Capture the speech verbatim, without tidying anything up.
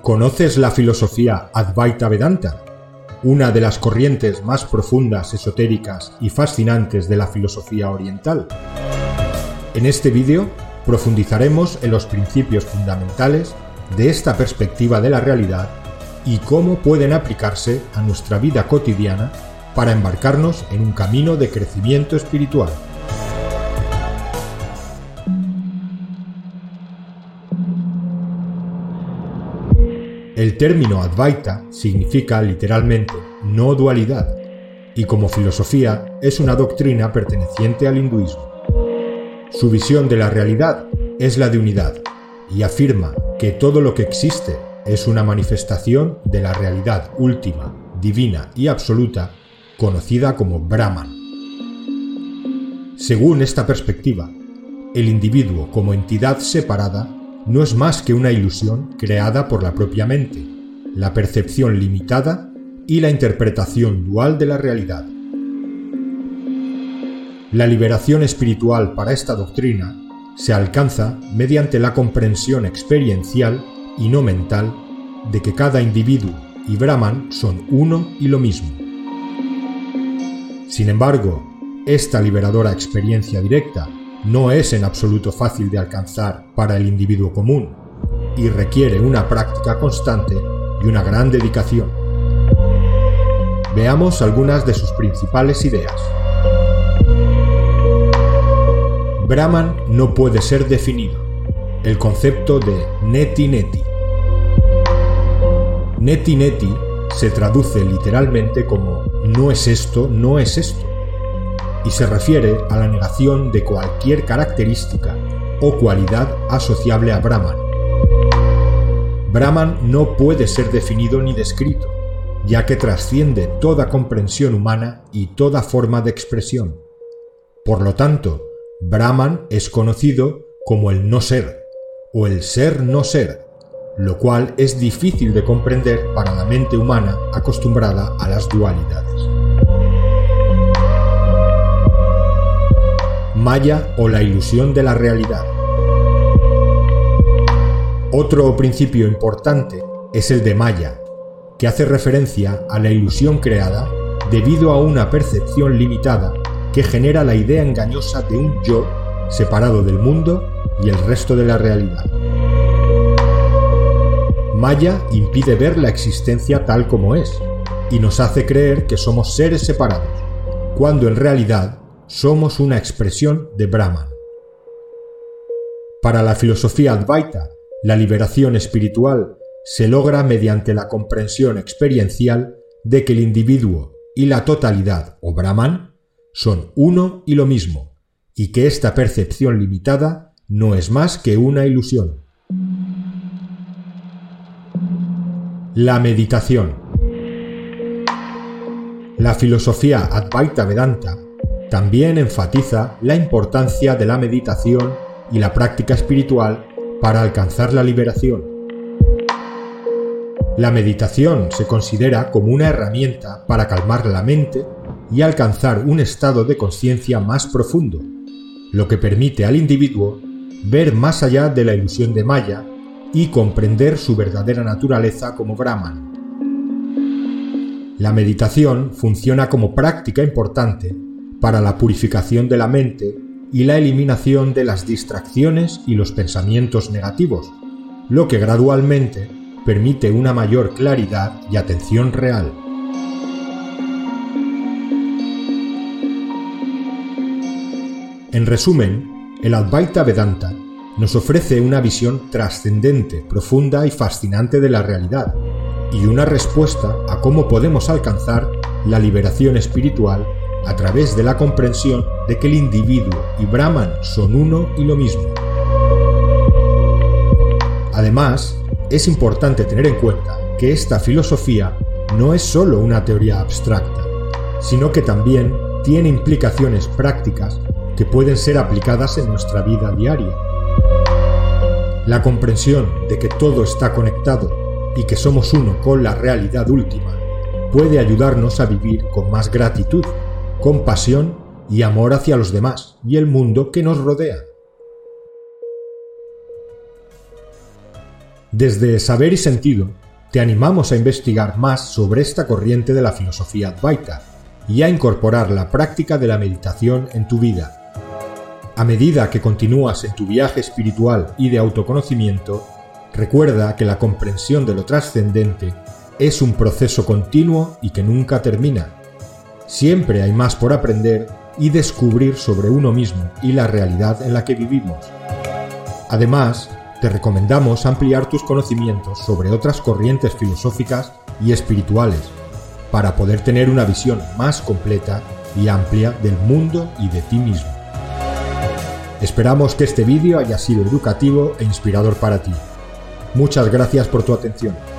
¿Conoces la filosofía Advaita Vedanta? Una de las corrientes más profundas, esotéricas y fascinantes de la filosofía oriental. En este vídeo profundizaremos en los principios fundamentales de esta perspectiva de la realidad y cómo pueden aplicarse a nuestra vida cotidiana para embarcarnos en un camino de crecimiento espiritual. El término Advaita significa literalmente no dualidad y como filosofía es una doctrina perteneciente al hinduismo. Su visión de la realidad es la de unidad y afirma que todo lo que existe es una manifestación de la realidad última, divina y absoluta, conocida como Brahman. Según esta perspectiva, el individuo como entidad separada no es más que una ilusión creada por la propia mente, la percepción limitada y la interpretación dual de la realidad. La liberación espiritual para esta doctrina se alcanza mediante la comprensión experiencial y no mental de que cada individuo y Brahman son uno y lo mismo. Sin embargo, esta liberadora experiencia directa no es en absoluto fácil de alcanzar para el individuo común y requiere una práctica constante y una gran dedicación. Veamos algunas de sus principales ideas. Brahman no puede ser definido. El concepto de neti neti. Neti neti se traduce literalmente como no es esto, no es esto, y se refiere a la negación de cualquier característica o cualidad asociable a Brahman. Brahman no puede ser definido ni descrito, ya que trasciende toda comprensión humana y toda forma de expresión. Por lo tanto, Brahman es conocido como el no ser, o el ser no ser, lo cual es difícil de comprender para la mente humana acostumbrada a las dualidades. Maya o la ilusión de la realidad. Otro principio importante es el de Maya, que hace referencia a la ilusión creada debido a una percepción limitada que genera la idea engañosa de un yo separado del mundo y el resto de la realidad. Maya impide ver la existencia tal como es y nos hace creer que somos seres separados, cuando en realidad somos una expresión de Brahman. Para la filosofía Advaita, la liberación espiritual se logra mediante la comprensión experiencial de que el individuo y la totalidad o Brahman son uno y lo mismo, y que esta percepción limitada no es más que una ilusión. La meditación. La filosofía Advaita Vedanta también enfatiza la importancia de la meditación y la práctica espiritual para alcanzar la liberación. La meditación se considera como una herramienta para calmar la mente y alcanzar un estado de conciencia más profundo, lo que permite al individuo ver más allá de la ilusión de Maya y comprender su verdadera naturaleza como Brahman. La meditación funciona como práctica importante para la purificación de la mente y la eliminación de las distracciones y los pensamientos negativos, lo que gradualmente permite una mayor claridad y atención real. En resumen, el Advaita Vedanta nos ofrece una visión trascendente, profunda y fascinante de la realidad, y una respuesta a cómo podemos alcanzar la liberación espiritual a través de la comprensión de que el individuo y Brahman son uno y lo mismo. Además, es importante tener en cuenta que esta filosofía no es solo una teoría abstracta, sino que también tiene implicaciones prácticas que pueden ser aplicadas en nuestra vida diaria. La comprensión de que todo está conectado y que somos uno con la realidad última puede ayudarnos a vivir con más gratitud, compasión y amor hacia los demás y el mundo que nos rodea. Desde Saber y Sentido, te animamos a investigar más sobre esta corriente de la filosofía Advaita y a incorporar la práctica de la meditación en tu vida. A medida que continúas en tu viaje espiritual y de autoconocimiento, recuerda que la comprensión de lo trascendente es un proceso continuo y que nunca termina. Siempre hay más por aprender y descubrir sobre uno mismo y la realidad en la que vivimos. Además, te recomendamos ampliar tus conocimientos sobre otras corrientes filosóficas y espirituales para poder tener una visión más completa y amplia del mundo y de ti mismo. Esperamos que este vídeo haya sido educativo e inspirador para ti. Muchas gracias por tu atención.